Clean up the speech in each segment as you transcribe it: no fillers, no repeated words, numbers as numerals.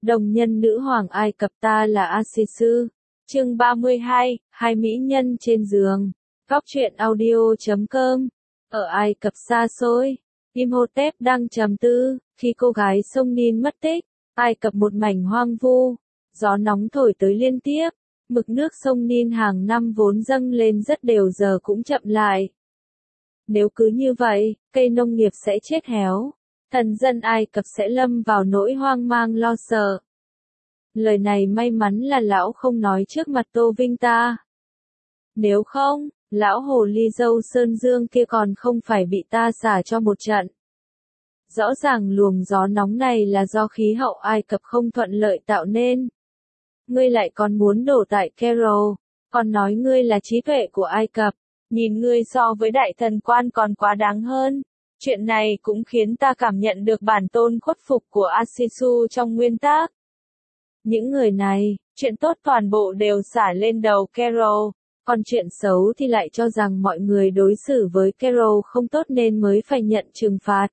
Đồng nhân nữ hoàng Ai Cập ta là Asisu. Chương 32, hai mỹ nhân trên giường. Góc truyện audio.com. Ở Ai Cập xa xôi, Imhotep đang trầm tư, khi cô gái sông Nin mất tích, Ai Cập một mảnh hoang vu, gió nóng thổi tới liên tiếp, mực nước sông Nin hàng năm vốn dâng lên rất đều giờ cũng chậm lại. Nếu cứ như vậy, cây nông nghiệp sẽ chết héo, thần dân Ai Cập sẽ lâm vào nỗi hoang mang lo sợ. Lời này may mắn là lão không nói trước mặt Tô Vinh ta. Nếu không, lão hồ ly dâu Sơn Dương kia còn không phải bị ta xả cho một trận. Rõ ràng luồng gió nóng này là do khí hậu Ai Cập không thuận lợi tạo nên. Ngươi lại còn muốn đổ tại Cairo, còn nói ngươi là trí tuệ của Ai Cập, nhìn ngươi so với đại thần quan còn quá đáng hơn. Chuyện này cũng khiến ta cảm nhận được bản tôn khuất phục của Asisu trong nguyên tắc. Những người này, chuyện tốt toàn bộ đều xả lên đầu Cairo, còn chuyện xấu thì lại cho rằng mọi người đối xử với Cairo không tốt nên mới phải nhận trừng phạt.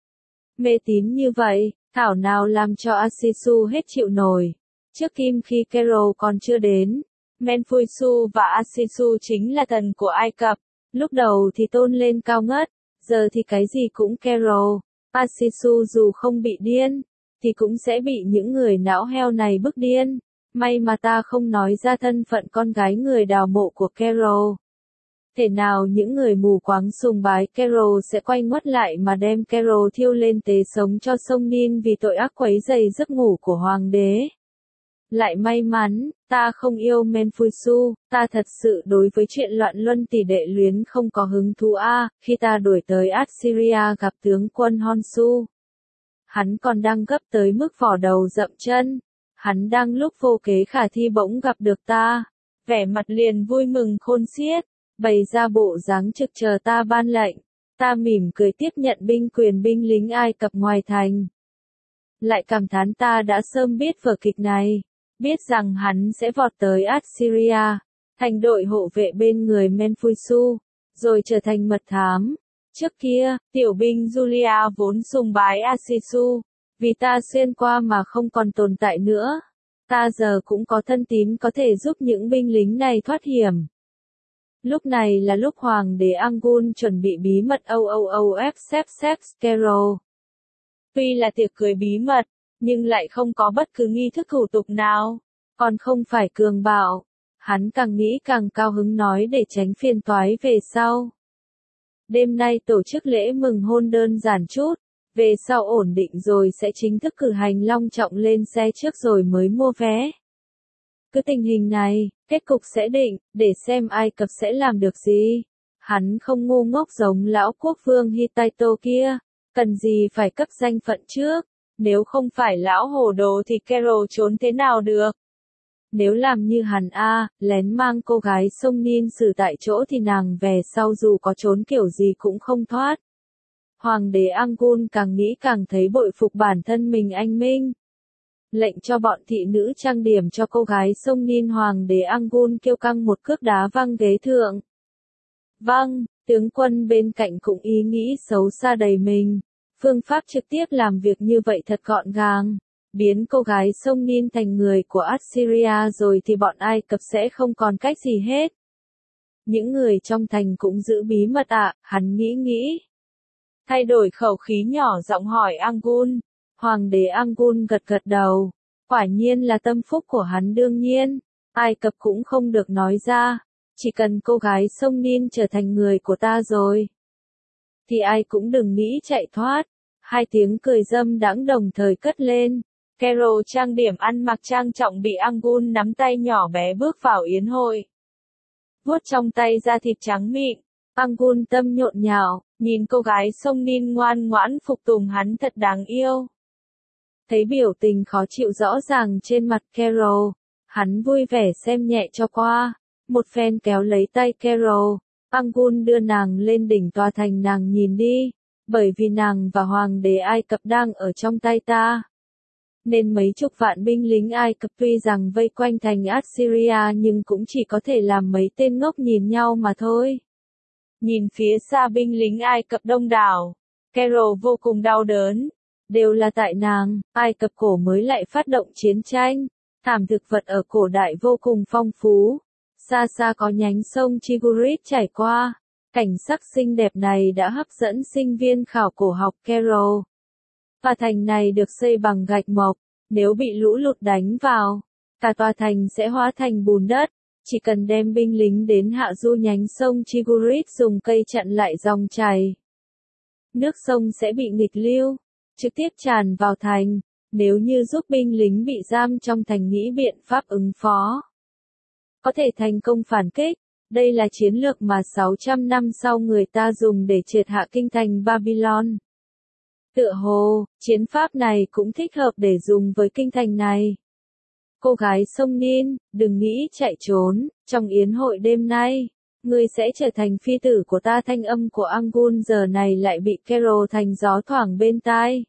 Mê tín như vậy, thảo nào làm cho Asisu hết chịu nổi. Trước kim khi Cairo còn chưa đến, Menfuisu và Asisu chính là thần của Ai Cập, lúc đầu thì tôn lên cao ngất, giờ thì cái gì cũng Cairo. Asisu dù không bị điên, thì cũng sẽ bị những người não heo này bức điên. May mà ta không nói ra thân phận con gái người đào mộ của Cairo. Thể nào những người mù quáng sùng bái Cairo sẽ quay ngoắt lại mà đem Cairo thiêu lên tế sống cho sông Nin vì tội ác quấy rầy giấc ngủ của hoàng đế. Lại may mắn, ta không yêu Menfuisu, ta thật sự đối với chuyện loạn luân tỷ đệ luyến không có hứng thú khi ta đuổi tới Assyria gặp tướng quân Honsu. Hắn còn đang gấp tới mức vỏ đầu dậm chân. Hắn đang lúc vô kế khả thi bỗng gặp được ta. Vẻ mặt liền vui mừng khôn xiết, bày ra bộ dáng trực chờ ta ban lệnh. Ta mỉm cười tiếp nhận binh quyền binh lính Ai Cập ngoài thành. Lại cảm thán ta đã sớm biết vở kịch này. Biết rằng hắn sẽ vọt tới Assyria, thành đội hộ vệ bên người Menfuisu, rồi trở thành mật thám. Trước kia, tiểu binh Julia vốn sùng bái Asisu, vì ta xuyên qua mà không còn tồn tại nữa. Ta giờ cũng có thân tín có thể giúp những binh lính này thoát hiểm. Lúc này là lúc hoàng đế Angun chuẩn bị bí mật xếp Cairo. Tuy là tiệc cưới bí mật, nhưng lại không có bất cứ nghi thức thủ tục nào, còn không phải cường bạo. Hắn càng nghĩ càng cao hứng nói để tránh phiền toái về sau. Đêm nay tổ chức lễ mừng hôn đơn giản chút, về sau ổn định rồi sẽ chính thức cử hành long trọng lên xe trước rồi mới mua vé. Cứ tình hình này, kết cục sẽ định, để xem Ai Cập sẽ làm được gì. Hắn không ngu ngốc giống lão quốc vương Hittite kia, cần gì phải cấp danh phận trước, nếu không phải lão hồ đồ thì Cairo trốn thế nào được. Nếu làm như hắn lén mang cô gái sông Nin xử tại chỗ thì nàng về sau dù có trốn kiểu gì cũng không thoát. Hoàng đế Angun càng nghĩ càng thấy bội phục bản thân mình anh minh. Lệnh cho bọn thị nữ trang điểm cho cô gái sông Nin. Hoàng đế Angun kêu căng một cước đá văng ghế thượng. Vâng, tướng quân bên cạnh cũng ý nghĩ xấu xa đầy mình. Phương pháp trực tiếp làm việc như vậy thật gọn gàng. Biến cô gái sông Nin thành người của Assyria rồi thì bọn Ai Cập sẽ không còn cách gì hết. Những người trong thành cũng giữ bí mật hắn nghĩ. Thay đổi khẩu khí nhỏ giọng hỏi Angun. Hoàng đế Angun gật đầu. Quả nhiên là tâm phúc của hắn đương nhiên. Ai Cập cũng không được nói ra. Chỉ cần cô gái sông Nin trở thành người của ta rồi, thì ai cũng đừng nghĩ chạy thoát. Hai tiếng cười dâm đãng đồng thời cất lên. Cairo trang điểm ăn mặc trang trọng bị Angun nắm tay nhỏ bé bước vào yến hội. Vuốt trong tay da thịt trắng mịn, Angun tâm nhộn nhạo, nhìn cô gái sông Nin ngoan ngoãn phục tùng hắn thật đáng yêu. Thấy biểu tình khó chịu rõ ràng trên mặt Cairo, hắn vui vẻ xem nhẹ cho qua, một phen kéo lấy tay Cairo. Angun đưa nàng lên đỉnh tòa thành nàng nhìn đi, bởi vì nàng và hoàng đế Ai Cập đang ở trong tay ta. Nên mấy chục vạn binh lính Ai Cập tuy rằng vây quanh thành Assyria nhưng cũng chỉ có thể làm mấy tên ngốc nhìn nhau mà thôi. Nhìn phía xa binh lính Ai Cập đông đảo, Cairo vô cùng đau đớn. đều là tại nàng, Ai Cập cổ mới lại phát động chiến tranh. Thảm thực vật ở cổ đại vô cùng phong phú. Xa xa có nhánh sông Tigris chảy qua. Cảnh sắc xinh đẹp này đã hấp dẫn sinh viên khảo cổ học Cairo. Tòa thành này được xây bằng gạch mộc, nếu bị lũ lụt đánh vào, cả tòa thành sẽ hóa thành bùn đất. Chỉ cần đem binh lính đến hạ du nhánh sông Tigris dùng cây chặn lại dòng chảy. Nước sông sẽ bị nghịch lưu, trực tiếp tràn vào thành, nếu như giúp binh lính bị giam trong thành nghĩ biện pháp ứng phó. Có thể thành công phản kích, đây là chiến lược mà 600 năm sau người ta dùng để triệt hạ kinh thành Babylon. Tựa hồ, chiến pháp này cũng thích hợp để dùng với kinh thành này. Cô gái sông Nin, đừng nghĩ chạy trốn, trong yến hội đêm nay, ngươi sẽ trở thành phi tử của ta. Thanh âm của Angun giờ này lại bị Carol thành gió thoảng bên tai.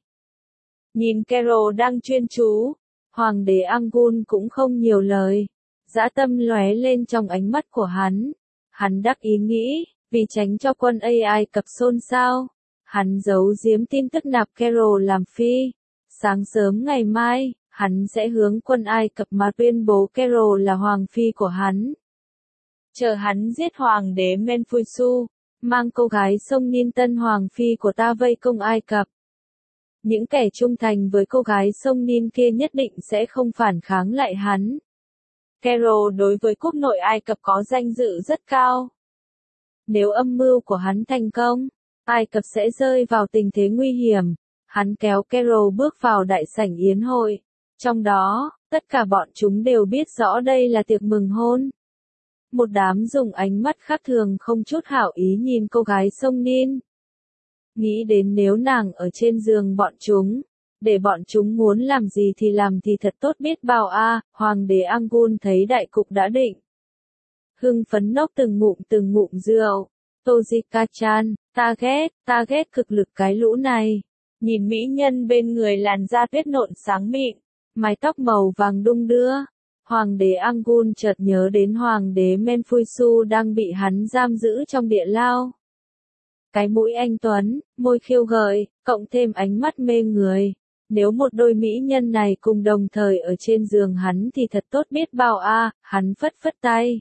Nhìn Carol đang chuyên chú, hoàng đế Angun cũng không nhiều lời. Dã tâm lóe lên trong ánh mắt của hắn. Hắn đắc ý nghĩ, vì tránh cho quân Ai Cập xôn xao, hắn giấu giếm tin tức nạp Carol làm phi. Sáng sớm ngày mai, hắn sẽ hướng quân Ai Cập mà tuyên bố Carol là hoàng phi của hắn. Chờ hắn giết hoàng đế Menfusu, mang cô gái sông Nin tân hoàng phi của ta vây công Ai Cập. Những kẻ trung thành với cô gái sông Nin kia nhất định sẽ không phản kháng lại hắn. Carol đối với quốc nội Ai Cập có danh dự rất cao. Nếu âm mưu của hắn thành công, Ai Cập sẽ rơi vào tình thế nguy hiểm. Hắn kéo Carol bước vào đại sảnh yến hội. Trong đó, tất cả bọn chúng đều biết rõ đây là tiệc mừng hôn. Một đám dùng ánh mắt khác thường không chút hảo ý nhìn cô gái sông Nin. Nghĩ đến nếu nàng ở trên giường bọn chúng, để bọn chúng muốn làm gì thì làm thì thật tốt biết bao a. Hoàng đế Angun thấy đại cục đã định. Hưng phấn nốc từng ngụm rượu. Tojika-chan, ta ghét cực lực cái lũ này. Nhìn mỹ nhân bên người làn da tuyết nộn sáng mịn, mái tóc màu vàng đung đưa. Hoàng đế Angun chợt nhớ đến hoàng đế Menfusu đang bị hắn giam giữ trong địa lao. Cái mũi anh tuấn, môi khiêu gợi, cộng thêm ánh mắt mê người. Nếu một đôi mỹ nhân này cùng đồng thời ở trên giường hắn thì thật tốt biết bao a. Hắn phất phất tay.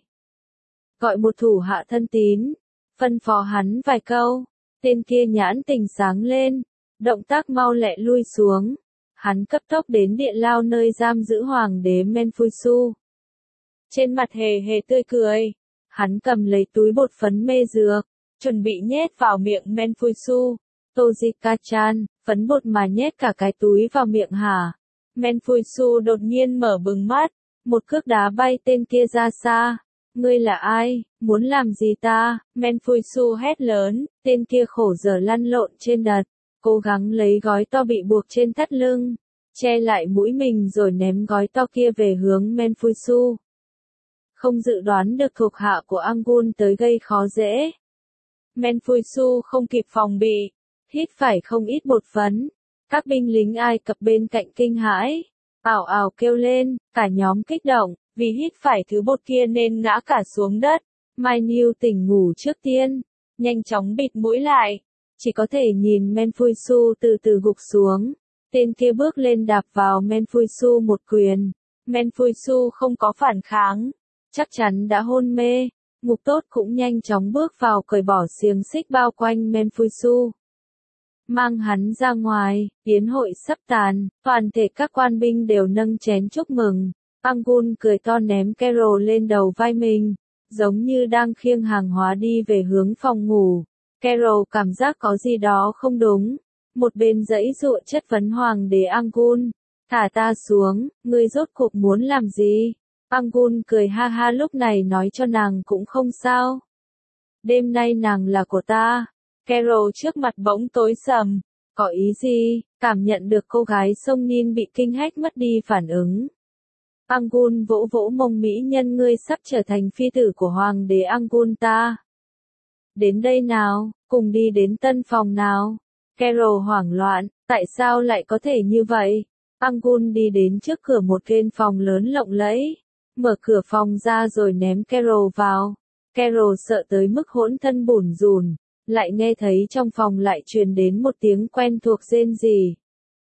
Gọi một thủ hạ thân tín, phân phó hắn vài câu. Tên kia nhãn tình sáng lên, động tác mau lẹ lui xuống. Hắn cấp tốc đến địa lao nơi giam giữ hoàng đế Menfusu. Trên mặt hề hề tươi cười, hắn cầm lấy túi bột phấn mê dược, chuẩn bị nhét vào miệng Menfusu. Tojika-chan, phấn bột mà nhét cả cái túi vào miệng hả? Menfusu đột nhiên mở bừng mắt, một cước đá bay tên kia ra xa. Ngươi là ai, muốn làm gì ta? Menfusu hét lớn, tên kia khổ sở lăn lộn trên đất, cố gắng lấy gói to bị buộc trên thắt lưng, che lại mũi mình rồi ném gói to kia về hướng Menfusu. Không dự đoán được thuộc hạ của Angun tới gây khó dễ. Menfusu không kịp phòng bị, hít phải không ít bột phấn. Các binh lính Ai Cập bên cạnh kinh hãi, ào ào kêu lên, cả nhóm kích động, vì hít phải thứ bột kia nên ngã cả xuống đất. Mai Niu tỉnh ngủ trước tiên, nhanh chóng bịt mũi lại, chỉ có thể nhìn Menfusu từ từ gục xuống. Tên kia bước lên đạp vào Menfusu một quyền. Menfusu không có phản kháng, chắc chắn đã hôn mê. Ngục tốt cũng nhanh chóng bước vào cởi bỏ xiềng xích bao quanh Menfusu. Mang hắn ra ngoài, yến hội sắp tàn, toàn thể các quan binh đều nâng chén chúc mừng. Angun cười to ném Carol lên đầu vai mình, giống như đang khiêng hàng hóa đi về hướng phòng ngủ. Carol cảm giác có gì đó không đúng. Một bên giãy giụa chất vấn hoàng đế Angun. Thả ta xuống, ngươi rốt cuộc muốn làm gì? Angun cười ha ha lúc này nói cho nàng cũng không sao. Đêm nay nàng là của ta. Carol trước mặt bỗng tối sầm. Có ý gì? Cảm nhận được cô gái sông Nin bị kinh hách mất đi phản ứng. Angun vỗ vỗ mông mỹ nhân, ngươi sắp trở thành phi tử của hoàng đế Angun ta. Đến đây nào, cùng đi đến tân phòng nào. Carol hoảng loạn, tại sao lại có thể như vậy? Angun đi đến trước cửa một間phòng lớn lộng lẫy, mở cửa phòng ra rồi ném Carol vào. Carol sợ tới mức hỗn thân bủn rủn, lại nghe thấy trong phòng lại truyền đến một tiếng quen thuộc rên rỉ.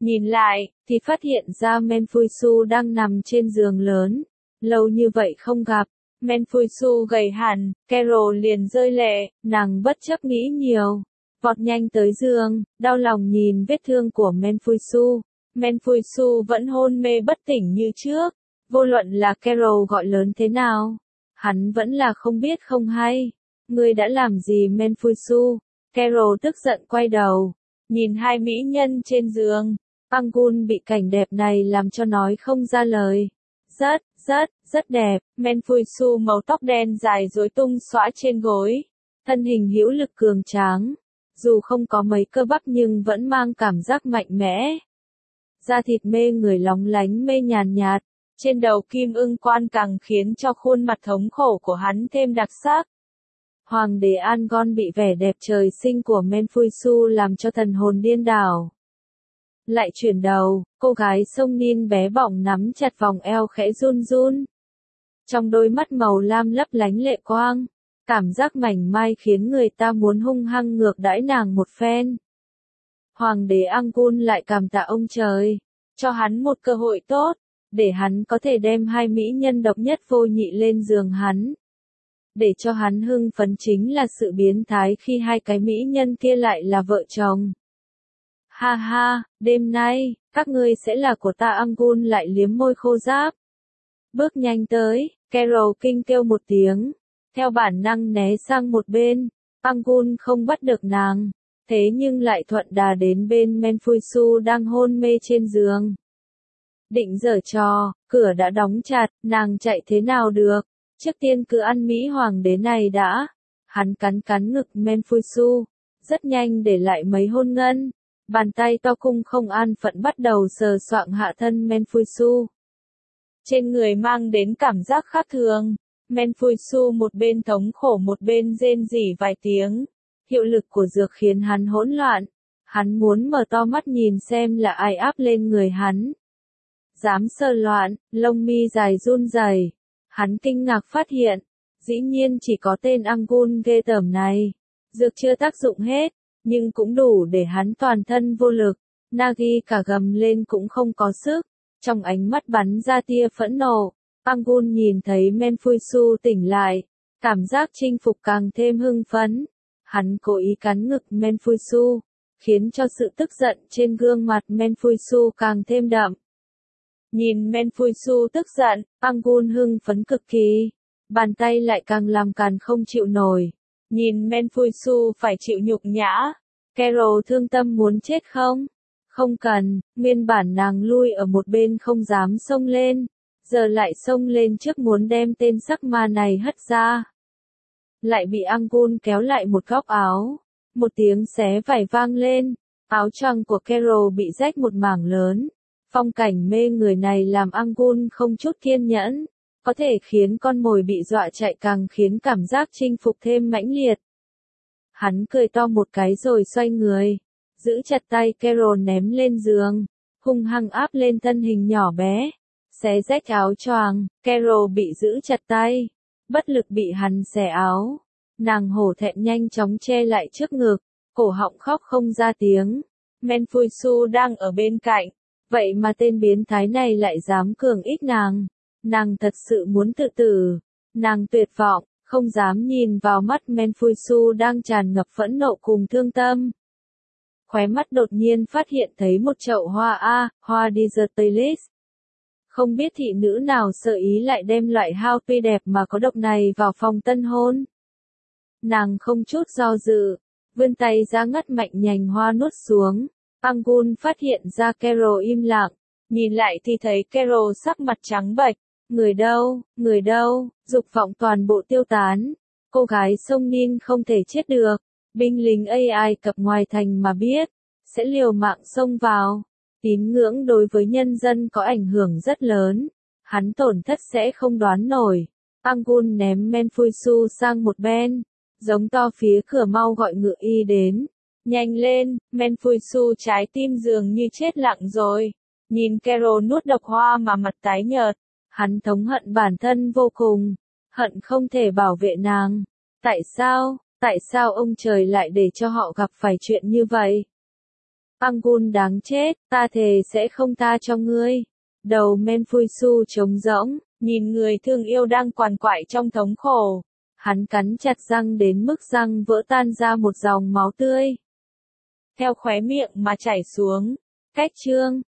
Nhìn lại, thì phát hiện ra Menfuisu đang nằm trên giường lớn. Lâu như vậy không gặp, Menfuisu gầy hẳn, Carol liền rơi lệ, nàng bất chấp nghĩ nhiều. Vọt nhanh tới giường, đau lòng nhìn vết thương của Menfuisu. Menfuisu vẫn hôn mê bất tỉnh như trước. Vô luận là Carol gọi lớn thế nào, hắn vẫn là không biết không hay. Ngươi đã làm gì Menfuisu? Carol tức giận quay đầu, nhìn hai mỹ nhân trên giường. Anggun bị cảnh đẹp này làm cho nói không ra lời. Rất đẹp. Menfuisu màu tóc đen dài rối tung xõa trên gối. Thân hình hữu lực cường tráng. Dù không có mấy cơ bắp nhưng vẫn mang cảm giác mạnh mẽ. Da thịt mê người lóng lánh mê nhàn nhạt. Trên đầu kim ưng quan càng khiến cho khuôn mặt thống khổ của hắn thêm đặc sắc. Hoàng đế Angon bị vẻ đẹp trời sinh của Menfuisu làm cho thần hồn điên đảo. Lại chuyển đầu, cô gái sông Nin bé bỏng nắm chặt vòng eo khẽ run run. Trong đôi mắt màu lam lấp lánh lệ quang, cảm giác mảnh mai khiến người ta muốn hung hăng ngược đãi nàng một phen. Hoàng đế Anggun lại cảm tạ ông trời, cho hắn một cơ hội tốt, để hắn có thể đem hai mỹ nhân độc nhất vô nhị lên giường hắn. Để cho hắn hưng phấn chính là sự biến thái khi hai cái mỹ nhân kia lại là vợ chồng. Ha ha, đêm nay, các ngươi sẽ là của ta. Anggun lại liếm môi khô ráp. Bước nhanh tới, Carol kinh kêu một tiếng, theo bản năng né sang một bên. Anggun không bắt được nàng, thế nhưng lại thuận đà đến bên Menfuisu đang hôn mê trên giường. Định giở trò, cửa đã đóng chặt, nàng chạy thế nào được, trước tiên cứ ăn mỹ hoàng đế này đã. Hắn cắn ngực Menfuisu, rất nhanh để lại mấy hôn ngân. Bàn tay to cung không an phận bắt đầu sờ soạng hạ thân Menfuisu. Trên người mang đến cảm giác khác thường. Menfuisu một bên thống khổ một bên rên rỉ vài tiếng. Hiệu lực của dược khiến hắn hỗn loạn. Hắn muốn mở to mắt nhìn xem là ai áp lên người hắn. Dám sờ loạn, lông mi dài run rẩy. Hắn kinh ngạc phát hiện, dĩ nhiên chỉ có tên Anggun ghê tởm này. Dược chưa tác dụng hết, nhưng cũng đủ để hắn toàn thân vô lực. Nagi cả gầm lên cũng không có sức. Trong ánh mắt bắn ra tia phẫn nộ. Anggun nhìn thấy Menfuisu tỉnh lại, cảm giác chinh phục càng thêm hưng phấn. Hắn cố ý cắn ngực Menfuisu, khiến cho sự tức giận trên gương mặt Menfuisu càng thêm đậm. Nhìn Menfuisu tức giận, Anggun hưng phấn cực kỳ. Bàn tay lại càng làm càng không chịu nổi. Nhìn Menfuisu phải chịu nhục nhã. Carol thương tâm muốn chết không? Không cần, nguyên bản nàng lui ở một bên không dám xông lên. Giờ lại xông lên trước muốn đem tên sắc ma này hất ra. Lại bị Anggun kéo lại một góc áo. Một tiếng xé vải vang lên. Áo choàng của Carol bị rách một mảng lớn. Phong cảnh mê người này làm Anggun không chút kiên nhẫn. Có thể khiến con mồi bị dọa chạy càng khiến cảm giác chinh phục thêm mãnh liệt. Hắn cười to một cái rồi xoay người. Giữ chặt tay Carol ném lên giường. Hung hăng áp lên thân hình nhỏ bé. Xé rách áo choàng, Carol bị giữ chặt tay. Bất lực bị hắn xé áo. Nàng hổ thẹn nhanh chóng che lại trước ngực. Cổ họng khóc không ra tiếng. Menfuisu đang ở bên cạnh. Vậy mà tên biến thái này lại dám cường ích nàng. Nàng thật sự muốn tự tử. Nàng tuyệt vọng, không dám nhìn vào mắt Menfuisu đang tràn ngập phẫn nộ cùng thương tâm. Khóe mắt đột nhiên phát hiện thấy một chậu hoa Digitalis. Không biết thị nữ nào sợ ý lại đem loại hao tuy đẹp mà có độc này vào phòng tân hôn. Nàng không chút do dự, vươn tay ra ngắt mạnh nhành hoa nuốt xuống. Anggun phát hiện ra Carol im lặng, nhìn lại thì thấy Carol sắc mặt trắng bệch. Người đâu, dục vọng toàn bộ tiêu tán. Cô gái sông Nin không thể chết được. Binh lính Ai Cập ngoài thành mà biết, sẽ liều mạng xông vào. Tín ngưỡng đối với nhân dân có ảnh hưởng rất lớn. Hắn tổn thất sẽ không đoán nổi. Anggun ném Menfuisu sang một bên, giống to phía cửa mau gọi ngựa y đến. Nhanh lên, Menfuisu trái tim dường như chết lặng rồi. Nhìn Carol nuốt độc hoa mà mặt tái nhợt. Hắn thống hận bản thân vô cùng. Hận không thể bảo vệ nàng. Tại sao ông trời lại để cho họ gặp phải chuyện như vậy? Angul đáng chết, ta thề sẽ không tha cho ngươi. Đầu Menfuisu trống rỗng, nhìn người thương yêu đang quằn quại trong thống khổ. Hắn cắn chặt răng đến mức răng vỡ tan ra một dòng máu tươi theo khóe miệng mà chảy xuống. Cách chương